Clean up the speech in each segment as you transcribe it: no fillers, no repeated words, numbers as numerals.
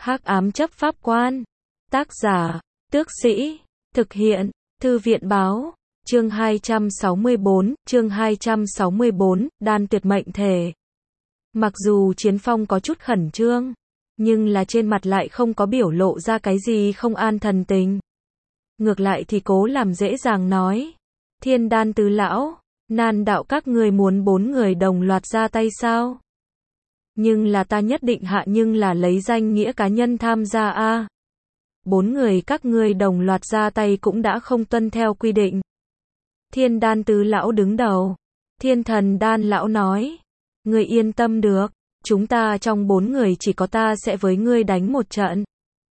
Hắc ám chấp pháp quan. Tác giả, Tước Sĩ. Thực hiện, Thư viện báo. Chương 264, đan tuyệt mệnh thể. Mặc dù Chiến Phong có chút khẩn trương, nhưng là trên mặt lại không có biểu lộ ra cái gì không an thần tình. Ngược lại thì cố làm dễ dàng nói. Thiên đan tứ lão, nan đạo các người muốn 4 người đồng loạt ra tay sao? Nhưng là ta nhất định hạ nhưng là lấy danh nghĩa cá nhân tham gia a. 4 người các ngươi đồng loạt ra tay cũng đã không tuân theo quy định. Thiên đan tứ lão đứng đầu. Thiên thần đan lão nói. Ngươi yên tâm được, chúng ta trong 4 người chỉ có ta sẽ với ngươi đánh một trận.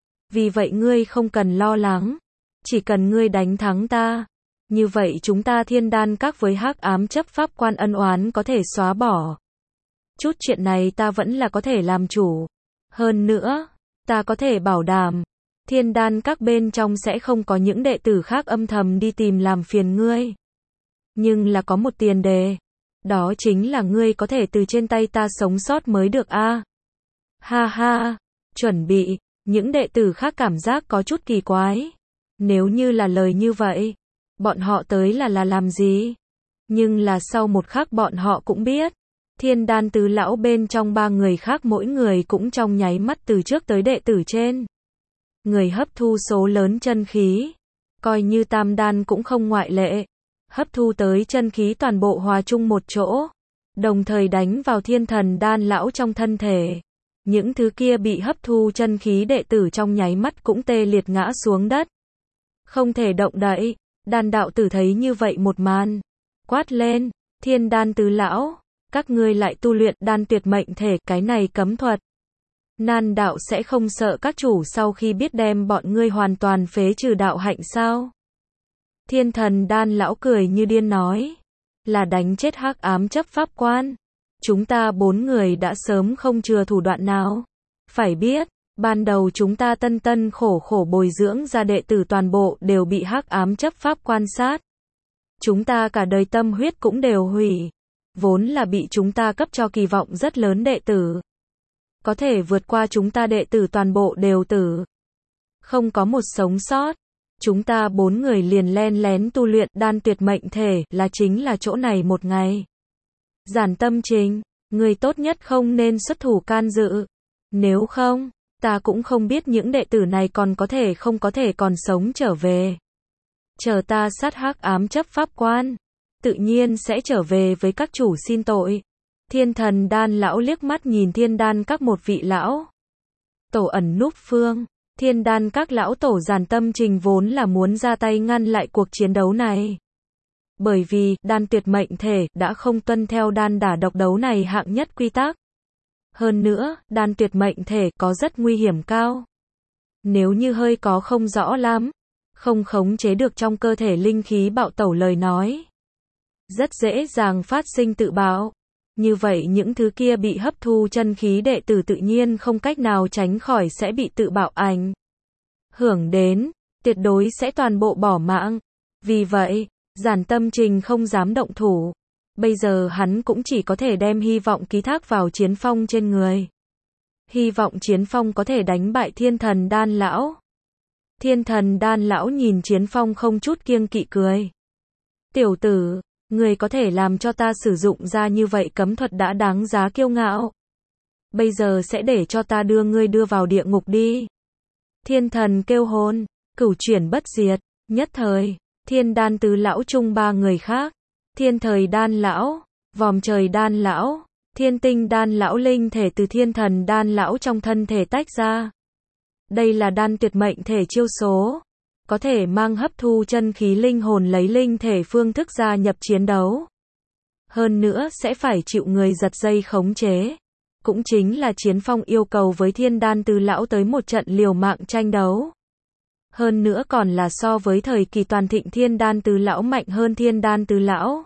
Vì vậy ngươi không cần lo lắng. Chỉ cần ngươi đánh thắng ta. Như vậy chúng ta thiên đan các với hắc ám chấp pháp quan ân oán có thể xóa bỏ. Chút chuyện này ta vẫn là có thể làm chủ. Hơn nữa, ta có thể bảo đảm, thiên đan các bên trong sẽ không có những đệ tử khác âm thầm đi tìm làm phiền ngươi. Nhưng là có một tiền đề. Đó chính là ngươi có thể từ trên tay ta sống sót mới được a. Ha ha, chuẩn bị, những đệ tử khác cảm giác có chút kỳ quái. Nếu như là lời như vậy, bọn họ tới là làm gì? Nhưng là sau một khắc bọn họ cũng biết. Thiên đan tứ lão bên trong 3 người khác mỗi người cũng trong nháy mắt từ trước tới đệ tử trên. Người hấp thu số lớn chân khí. Coi như tam đan cũng không ngoại lệ. Hấp thu tới chân khí toàn bộ hòa chung một chỗ. Đồng thời đánh vào thiên thần đan lão trong thân thể. Những thứ kia bị hấp thu chân khí đệ tử trong nháy mắt cũng tê liệt ngã xuống đất. Không thể động đậy. Đan đạo tử thấy như vậy một màn. Quát lên, thiên đan tứ lão. Các ngươi lại tu luyện đan tuyệt mệnh thể, cái này cấm thuật. Nan đạo sẽ không sợ các chủ sau khi biết đem bọn ngươi hoàn toàn phế trừ đạo hạnh sao? Thiên thần đan lão cười như điên nói. Là đánh chết hắc ám chấp pháp quan. Chúng ta 4 người đã sớm không chừa thủ đoạn nào. Phải biết, ban đầu chúng ta tân khổ khổ bồi dưỡng ra đệ tử toàn bộ đều bị hắc ám chấp pháp quan sát. Chúng ta cả đời tâm huyết cũng đều hủy. Vốn là bị chúng ta cấp cho kỳ vọng rất lớn đệ tử. Có thể vượt qua chúng ta đệ tử toàn bộ đều tử. Không có một sống sót. Chúng ta 4 người liền len lén tu luyện đan tuyệt mệnh thể là chính là chỗ này một ngày. Giản Tâm Trình, người tốt nhất không nên xuất thủ can dự. Nếu không, ta cũng không biết những đệ tử này còn có thể không có thể còn sống trở về. Chờ ta sát hắc ám chấp pháp quan. Tự nhiên sẽ trở về với các chủ xin tội. Thiên thần đan lão liếc mắt nhìn thiên đan các một vị lão tổ ẩn núp phương. Thiên đan các lão tổ Giản Tâm Trình vốn là muốn ra tay ngăn lại cuộc chiến đấu này. Bởi vì đan tuyệt mệnh thể đã không tuân theo đan đả độc đấu này hạng nhất quy tắc. Hơn nữa, đan tuyệt mệnh thể có rất nguy hiểm cao. Nếu như hơi có không rõ lắm, không khống chế được trong cơ thể linh khí bạo tẩu lời nói, rất dễ dàng phát sinh tự bạo. Như vậy những thứ kia bị hấp thu chân khí đệ tử tự nhiên không cách nào tránh khỏi sẽ bị tự bạo ảnh hưởng đến, tuyệt đối sẽ toàn bộ bỏ mạng. Vì vậy, Giản Tâm Trình không dám động thủ. Bây giờ hắn cũng chỉ có thể đem hy vọng ký thác vào Chiến Phong trên người. Hy vọng Chiến Phong có thể đánh bại thiên thần đan lão. Thiên thần đan lão nhìn Chiến Phong không chút kiêng kỵ cười. Tiểu tử, người có thể làm cho ta sử dụng ra như vậy cấm thuật đã đáng giá kiêu ngạo. Bây giờ sẽ để cho ta đưa ngươi đưa vào địa ngục đi. Thiên thần kêu hồn, cửu chuyển bất diệt, nhất thời, thiên đan tứ lão chung 3 người khác. Thiên thời đan lão, vòm trời đan lão, thiên tinh đan lão linh thể từ thiên thần đan lão trong thân thể tách ra. Đây là đan tuyệt mệnh thể chiêu số. Có thể mang hấp thu chân khí linh hồn lấy linh thể phương thức gia nhập chiến đấu. Hơn nữa sẽ phải chịu người giật dây khống chế. Cũng chính là Chiến Phong yêu cầu với thiên đan tứ lão tới một trận liều mạng tranh đấu. Hơn nữa còn là so với thời kỳ toàn thịnh thiên đan tứ lão mạnh hơn thiên đan tứ lão.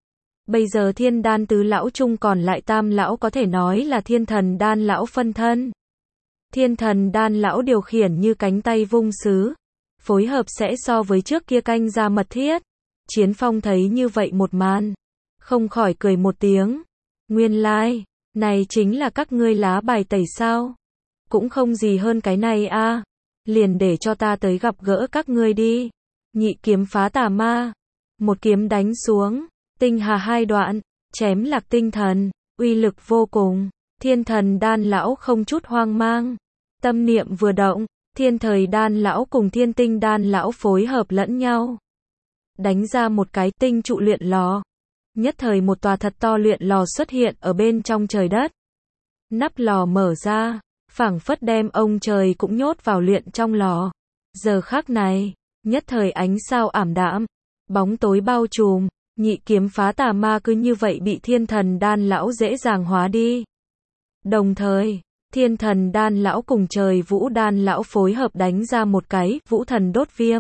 Bây giờ thiên đan tứ lão chung còn lại tam lão có thể nói là thiên thần đan lão phân thân. Thiên thần đan lão điều khiển như cánh tay vung sứ. Phối hợp sẽ so với trước kia canh ra mật thiết. Chiến Phong thấy như vậy một màn, không khỏi cười một tiếng. Nguyên lai, này chính là các ngươi lá bài tẩy sao? Cũng không gì hơn cái này a. Liền để cho ta tới gặp gỡ các ngươi đi. Nhị kiếm phá tà ma. Một kiếm đánh xuống, tinh hà hai đoạn, chém lạc tinh thần, uy lực vô cùng. Thiên thần đan lão không chút hoang mang. Tâm niệm vừa động, thiên thời đan lão cùng thiên tinh đan lão phối hợp lẫn nhau. Đánh ra một cái tinh trụ luyện lò. Nhất thời một tòa thật to luyện lò xuất hiện ở bên trong trời đất. Nắp lò mở ra, phảng phất đem ông trời cũng nhốt vào luyện trong lò. Giờ khắc này, nhất thời ánh sao ảm đạm, bóng tối bao trùm, nhị kiếm phá tà ma cứ như vậy bị thiên thần đan lão dễ dàng hóa đi. Đồng thời, thiên thần đan lão cùng trời vũ đan lão phối hợp đánh ra một cái vũ thần đốt viêm.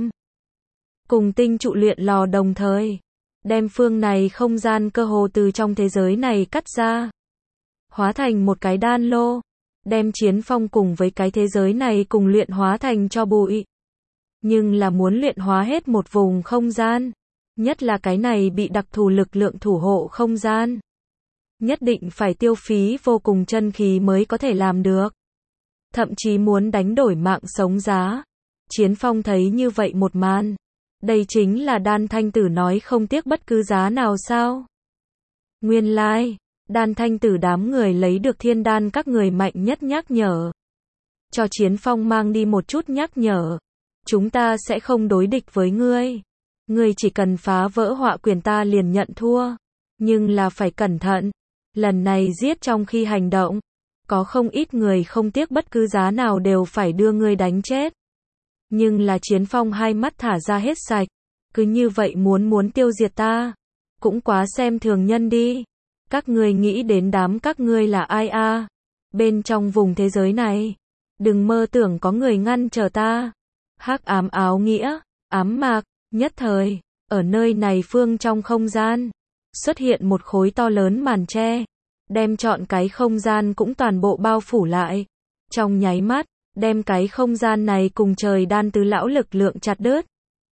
Cùng tinh trụ luyện lò đồng thời, đem phương này không gian cơ hồ từ trong thế giới này cắt ra. Hóa thành một cái đan lô, đem Chiến Phong cùng với cái thế giới này cùng luyện hóa thành cho bụi. Nhưng là muốn luyện hóa hết một vùng không gian, nhất là cái này bị đặc thù lực lượng thủ hộ không gian. Nhất định phải tiêu phí vô cùng chân khí mới có thể làm được. Thậm chí muốn đánh đổi mạng sống giá. Chiến Phong thấy như vậy một màn. Đây chính là Đan Thanh Tử nói không tiếc bất cứ giá nào sao? Nguyên lai, Đan Thanh Tử đám người lấy được thiên đan các người mạnh nhất nhắc nhở. Cho Chiến Phong mang đi một chút nhắc nhở. Chúng ta sẽ không đối địch với ngươi. Ngươi chỉ cần phá vỡ họa quyền ta liền nhận thua. Nhưng là phải cẩn thận. Lần này giết trong khi hành động. Có không ít người không tiếc bất cứ giá nào đều phải đưa ngươi đánh chết. Nhưng là Chiến Phong hai mắt thả ra hết sạch. Cứ như vậy muốn tiêu diệt ta. Cũng quá xem thường nhân đi. Các ngươi nghĩ đến đám các ngươi là ai a? Bên trong vùng thế giới này. Đừng mơ tưởng có người ngăn trở ta. Hắc ám áo nghĩa, ám mạc, nhất thời. Ở nơi này phương trong không gian. Xuất hiện một khối to lớn màn che. Đem trọn cái không gian cũng toàn bộ bao phủ lại. Trong nháy mắt. Đem cái không gian này cùng trời đan tứ lão lực lượng chặt đứt.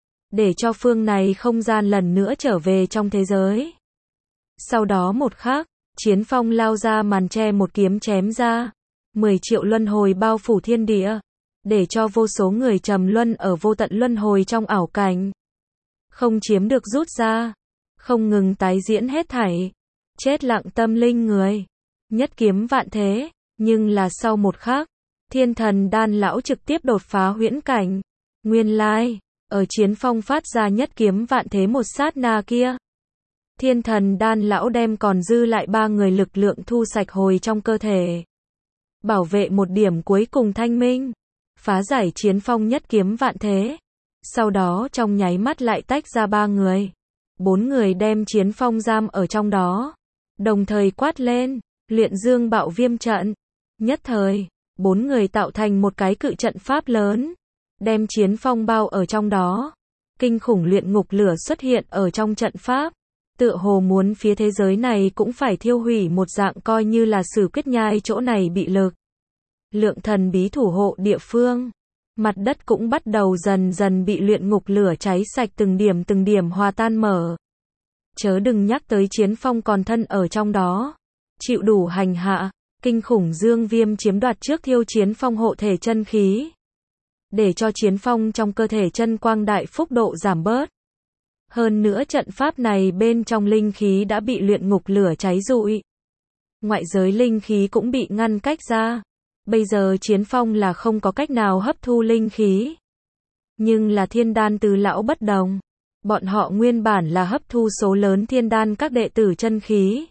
Để cho phương này không gian lần nữa trở về trong thế giới. Sau đó một khắc, Chiến Phong lao ra màn che một kiếm chém ra. 10 triệu luân hồi bao phủ thiên địa. Để cho vô số người trầm luân ở vô tận luân hồi trong ảo cảnh. Không chiếm được rút ra. Không ngừng tái diễn hết thảy. Chết lặng tâm linh người. Nhất kiếm vạn thế. Nhưng là sau một khắc. Thiên thần đan lão trực tiếp đột phá huyễn cảnh. Nguyên lai, ở Chiến Phong phát ra nhất kiếm vạn thế một sát na kia. Thiên thần đan lão đem còn dư lại 3 người lực lượng thu sạch hồi trong cơ thể. Bảo vệ một điểm cuối cùng thanh minh. Phá giải Chiến Phong nhất kiếm vạn thế. Sau đó trong nháy mắt lại tách ra 3 người. 4 người đem Chiến Phong giam ở trong đó. Đồng thời quát lên, luyện dương bạo viêm trận. Nhất thời. 4 người tạo thành một cái cự trận pháp lớn, đem Chiến Phong bao ở trong đó. Kinh khủng luyện ngục lửa xuất hiện ở trong trận pháp, tựa hồ muốn phía thế giới này cũng phải thiêu hủy một dạng, coi như là Sử Quyết Nhai chỗ này bị lực lượng thần bí thủ hộ địa phương. Mặt đất cũng bắt đầu dần dần bị luyện ngục lửa cháy sạch, từng điểm hòa tan mở. Chớ đừng nhắc tới Chiến Phong còn thân ở trong đó, chịu đủ hành hạ. Kinh khủng dương viêm chiếm đoạt trước thiêu Chiến Phong hộ thể chân khí. Để cho Chiến Phong trong cơ thể chân quang đại phúc độ giảm bớt. Hơn nữa trận pháp này bên trong linh khí đã bị luyện ngục lửa cháy rụi. Ngoại giới linh khí cũng bị ngăn cách ra. Bây giờ Chiến Phong là không có cách nào hấp thu linh khí. Nhưng là thiên đan tứ lão bất đồng. Bọn họ nguyên bản là hấp thu số lớn thiên đan các đệ tử chân khí.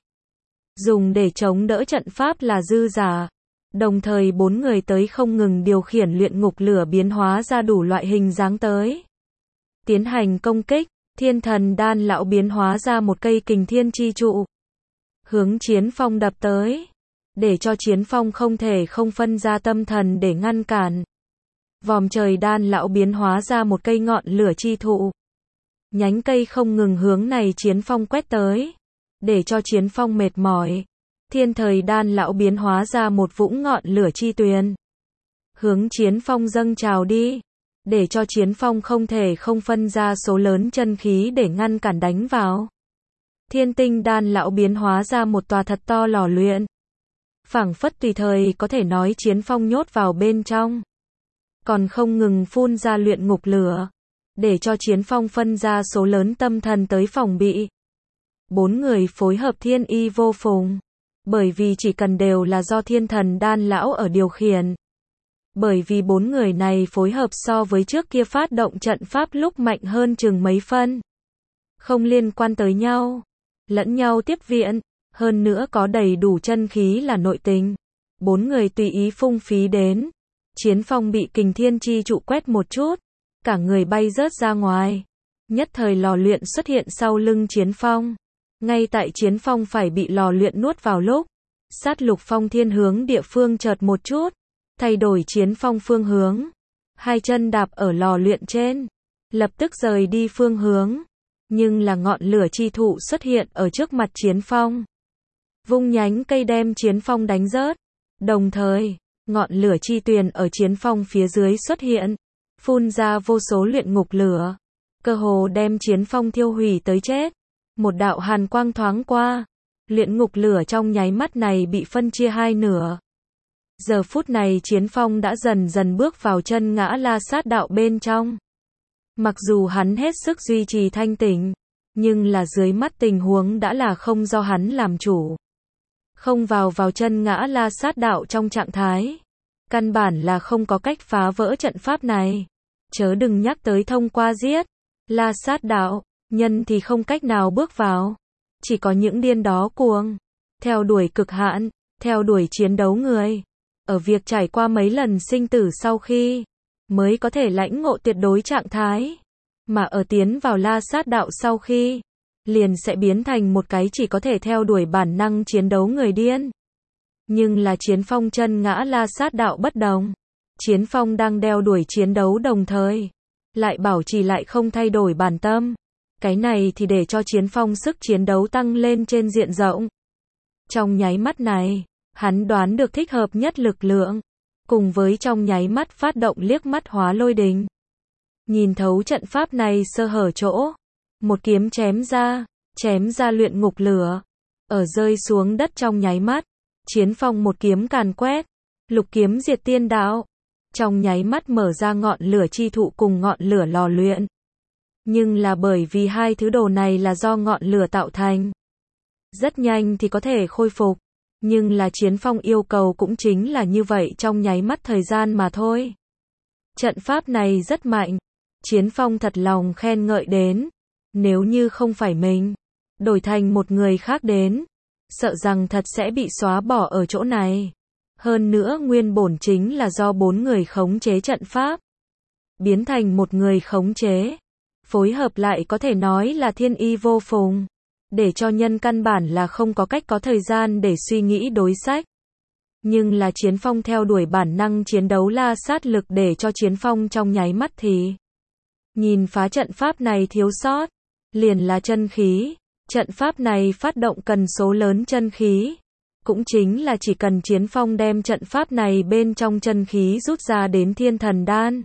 Dùng để chống đỡ trận pháp là dư giả. Đồng thời 4 người tới không ngừng điều khiển luyện ngục lửa biến hóa ra đủ loại hình dáng tới. Tiến hành công kích, thiên thần đan lão biến hóa ra một cây kình thiên chi trụ. Hướng Chiến Phong đập tới. Để cho Chiến Phong không thể không phân ra tâm thần để ngăn cản. Vòm trời đan lão biến hóa ra một cây ngọn lửa chi thụ. Nhánh cây không ngừng hướng này Chiến Phong quét tới. Để cho Chiến Phong mệt mỏi. Thiên thời đan lão biến hóa ra một vũng ngọn lửa chi tuyền. Hướng Chiến Phong dâng trào đi. Để cho Chiến Phong không thể không phân ra số lớn chân khí để ngăn cản đánh vào. Thiên tinh đan lão biến hóa ra một tòa thật to lò luyện. phảng phất tùy thời có thể nói Chiến Phong nhốt vào bên trong. Còn không ngừng phun ra luyện ngục lửa, để cho Chiến Phong phân ra số lớn tâm thần tới phòng bị. 4 người phối hợp thiên y vô phùng, bởi vì chỉ cần đều là do Thiên Thần Đan lão ở điều khiển. Bởi vì 4 người này phối hợp so với trước kia phát động trận pháp lúc mạnh hơn chừng mấy phân. Không liên quan tới nhau, lẫn nhau tiếp viện, hơn nữa có đầy đủ chân khí là nội tình. 4 người tùy ý phung phí đến. Chiến Phong bị kình thiên chi trụ quét một chút, cả người bay rớt ra ngoài. Nhất thời lò luyện xuất hiện sau lưng Chiến Phong. Ngay tại Chiến Phong phải bị lò luyện nuốt vào lúc, Sát Lục Phong Thiên hướng địa phương chợt một chút, thay đổi Chiến Phong phương hướng. Hai chân đạp ở lò luyện trên, lập tức rời đi phương hướng. Nhưng là ngọn lửa chi thụ xuất hiện ở trước mặt Chiến Phong. Vung nhánh cây đem Chiến Phong đánh rớt. Đồng thời, ngọn lửa chi tuyền ở Chiến Phong phía dưới xuất hiện, phun ra vô số luyện ngục lửa, cơ hồ đem Chiến Phong thiêu hủy tới chết. Một đạo hàn quang thoáng qua, luyện ngục lửa trong nháy mắt này bị phân chia hai nửa. Giờ phút này Chiến Phong đã dần dần bước vào chân ngã La Sát đạo bên trong. Mặc dù hắn hết sức duy trì thanh tỉnh, nhưng là dưới mắt tình huống đã là không do hắn làm chủ. Không vào chân ngã La Sát đạo trong trạng thái, căn bản là không có cách phá vỡ trận pháp này. Chớ đừng nhắc tới thông qua giết La Sát đạo, nhân thì không cách nào bước vào. Chỉ có những điên đó cuồng, theo đuổi cực hạn, theo đuổi chiến đấu người. Ở việc trải qua mấy lần sinh tử sau khi, mới có thể lãnh ngộ tuyệt đối trạng thái. Mà ở tiến vào La Sát đạo sau khi, liền sẽ biến thành một cái chỉ có thể theo đuổi bản năng chiến đấu người điên. Nhưng là Chiến Phong chân ngã La Sát đạo bất đồng. Chiến Phong đang đeo đuổi chiến đấu đồng thời, lại bảo trì lại không thay đổi bản tâm. Cái này thì để cho Chiến Phong sức chiến đấu tăng lên trên diện rộng. Trong nháy mắt này, hắn đoán được thích hợp nhất lực lượng, cùng với trong nháy mắt phát động liếc mắt hóa lôi đình. Nhìn thấu trận pháp này sơ hở chỗ, một kiếm chém ra luyện ngục lửa, ở rơi xuống đất trong nháy mắt, Chiến Phong một kiếm càn quét, lục kiếm diệt tiên đạo, trong nháy mắt mở ra ngọn lửa chi thụ cùng ngọn lửa lò luyện. Nhưng là bởi vì hai thứ đồ này là do ngọn lửa tạo thành, rất nhanh thì có thể khôi phục. Nhưng là Chiến Phong yêu cầu cũng chính là như vậy trong nháy mắt thời gian mà thôi. Trận pháp này rất mạnh. Chiến Phong thật lòng khen ngợi đến. Nếu như không phải mình, đổi thành một người khác đến, sợ rằng thật sẽ bị xóa bỏ ở chỗ này. Hơn nữa nguyên bổn chính là do 4 người khống chế trận pháp, biến thành một người khống chế. Phối hợp lại có thể nói là thiên y vô phùng, để cho nhân căn bản là không có cách có thời gian để suy nghĩ đối sách. Nhưng là Chiến Phong theo đuổi bản năng chiến đấu La Sát lực để cho Chiến Phong trong nháy mắt thì nhìn phá trận pháp này thiếu sót, liền là chân khí. Trận pháp này phát động cần số lớn chân khí, cũng chính là chỉ cần Chiến Phong đem trận pháp này bên trong chân khí rút ra đến Thiên Thần Đan,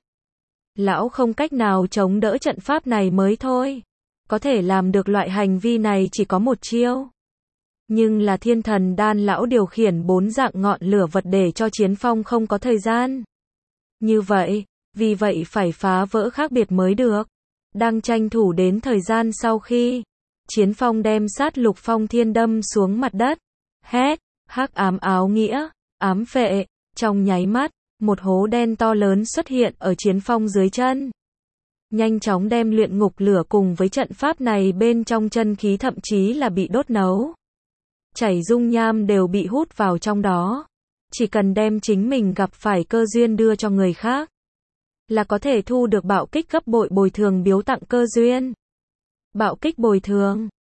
lão không cách nào chống đỡ trận pháp này mới thôi. Có thể làm được loại hành vi này chỉ có một chiêu. Nhưng là Thiên Thần Đan lão điều khiển 4 dạng ngọn lửa vật để cho Chiến Phong không có thời gian. Như vậy, vì vậy phải phá vỡ khác biệt mới được. Đang tranh thủ đến thời gian sau khi, Chiến Phong đem Sát Lục Phong Thiên đâm xuống mặt đất. Hét, hắc ám áo nghĩa, ám phệ, trong nháy mắt, một hố đen to lớn xuất hiện ở Chiến Phong dưới chân. Nhanh chóng đem luyện ngục lửa cùng với trận pháp này bên trong chân khí thậm chí là bị đốt nấu. Chảy dung nham đều bị hút vào trong đó. Chỉ cần đem chính mình gặp phải cơ duyên đưa cho người khác, là có thể thu được bạo kích gấp bội bồi thường biếu tặng cơ duyên. Bạo kích bồi thường,